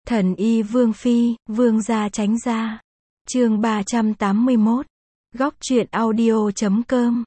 Thần y Vương Phi, Vương gia tránh ra. Chương 381. Góc truyện audio.com.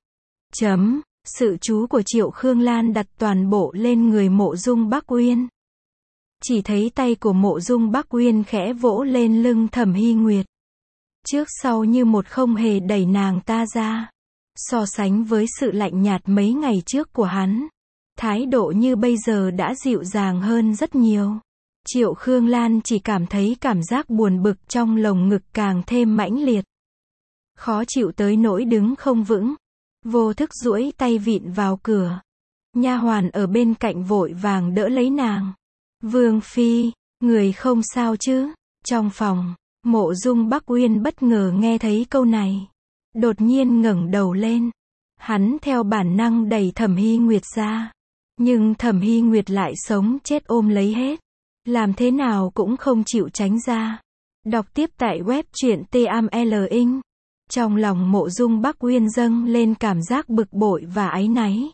Sự chú của Triệu Khương Lan đặt toàn bộ lên người Mộ Dung Bắc Uyên. Chỉ thấy tay của Mộ Dung Bắc Uyên khẽ vỗ lên lưng Thẩm Hy Nguyệt. Trước sau như một không hề đẩy nàng ta ra. So sánh với sự lạnh nhạt mấy ngày trước của hắn, thái độ như bây giờ đã dịu dàng hơn rất nhiều. Triệu Khương Lan chỉ cảm thấy cảm giác buồn bực trong lồng ngực càng thêm mãnh liệt. Khó chịu tới nỗi đứng không vững. Vô thức duỗi tay vịn vào cửa. Nha hoàn ở bên cạnh vội vàng đỡ lấy nàng. Vương Phi, người không sao chứ? Trong phòng, Mộ Dung Bắc Uyên bất ngờ nghe thấy câu này. Đột nhiên ngẩng đầu lên. Hắn theo bản năng đẩy Thẩm Hy Nguyệt ra. Nhưng Thẩm Hy Nguyệt lại sống chết ôm lấy hết. Làm thế nào cũng không chịu tránh ra. Đọc tiếp tại web truyện TAML. Trong lòng Mộ Dung Bắc Uyên dâng lên cảm giác bực bội và áy náy.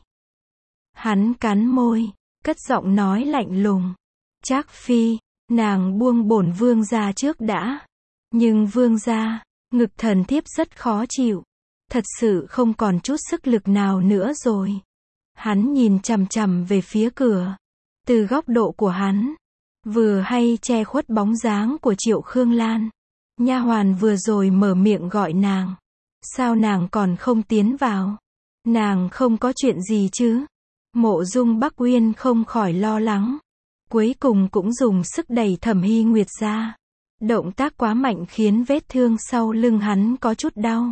Hắn cắn môi, cất giọng nói lạnh lùng. Trác Phi, nàng buông bổn vương gia trước đã. Nhưng vương gia, ngực thần thiếp rất khó chịu. Thật sự không còn chút sức lực nào nữa rồi. Hắn nhìn chằm chằm về phía cửa. Từ góc độ của hắn, vừa hay che khuất bóng dáng của Triệu Khương Lan. Nha hoàn vừa rồi mở miệng gọi nàng. Sao nàng còn không tiến vào? Nàng không có chuyện gì chứ? Mộ Dung Bắc Uyên không khỏi lo lắng. Cuối cùng cũng dùng sức đẩy Thẩm Hy Nguyệt ra. Động tác quá mạnh khiến vết thương sau lưng hắn có chút đau.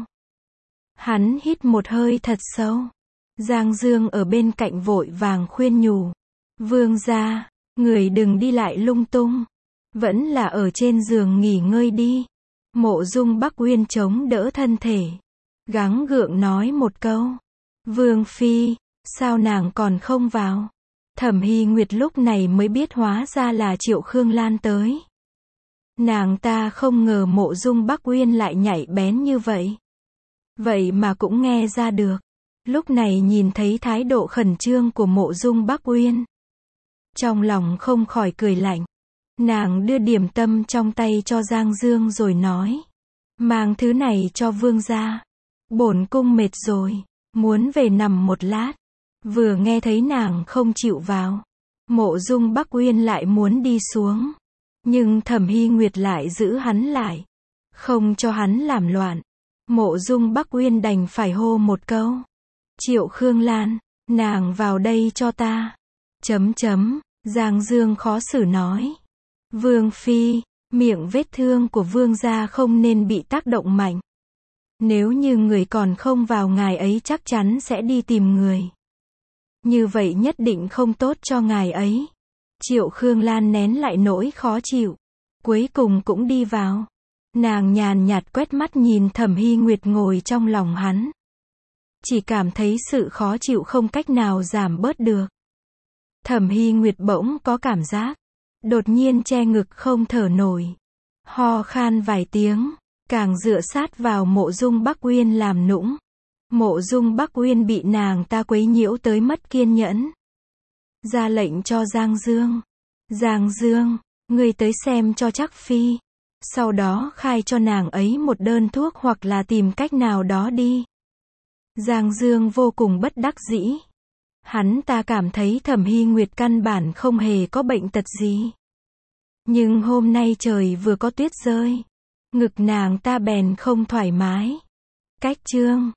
Hắn hít một hơi thật sâu. Giang Dương ở bên cạnh vội vàng khuyên nhủ. Vương gia, người đừng đi lại lung tung. Vẫn là ở trên giường nghỉ ngơi đi. Mộ Dung Bắc Uyên chống đỡ thân thể. Gắng gượng nói một câu. Vương Phi, sao nàng còn không vào? Thẩm Hy Nguyệt lúc này mới biết hóa ra là Triệu Khương Lan tới. Nàng ta không ngờ Mộ Dung Bắc Uyên lại nhạy bén như vậy. Vậy mà cũng nghe ra được. Lúc này nhìn thấy thái độ khẩn trương của Mộ Dung Bắc Uyên. Trong lòng không khỏi cười lạnh. Nàng đưa điểm tâm trong tay cho Giang Dương rồi nói. Mang thứ này cho vương gia. Bổn cung mệt rồi, muốn về nằm một lát. Vừa nghe thấy nàng không chịu vào. Mộ Dung Bắc Uyên lại muốn đi xuống. Nhưng Thẩm Hy Nguyệt lại giữ hắn lại. Không cho hắn làm loạn. Mộ Dung Bắc Uyên đành phải hô một câu. Triệu Khương Lan, nàng vào đây cho ta. Giang Dương khó xử nói. Vương Phi, miệng vết thương của vương gia không nên bị tác động mạnh. Nếu như người còn không vào ngài ấy chắc chắn sẽ đi tìm người. Như vậy nhất định không tốt cho ngài ấy. Triệu Khương Lan nén lại nỗi khó chịu. Cuối cùng cũng đi vào. Nàng nhàn nhạt quét mắt nhìn Thẩm Hy Nguyệt ngồi trong lòng hắn. Chỉ cảm thấy sự khó chịu không cách nào giảm bớt được. Thẩm Hy Nguyệt bỗng có cảm giác. Đột nhiên che ngực không thở nổi. Ho khan vài tiếng. Càng dựa sát vào Mộ Dung Bắc Uyên làm nũng. Mộ Dung Bắc Uyên bị nàng ta quấy nhiễu tới mất kiên nhẫn. Ra lệnh cho Giang Dương. Giang Dương, ngươi tới xem cho Trác Phi. Sau đó khai cho nàng ấy một đơn thuốc hoặc là tìm cách nào đó đi. Giang Dương vô cùng bất đắc dĩ. Hắn ta cảm thấy Thẩm Hy Nguyệt căn bản không hề có bệnh tật gì. Nhưng hôm nay trời vừa có tuyết rơi. Ngực nàng ta bèn không thoải mái. Cách chương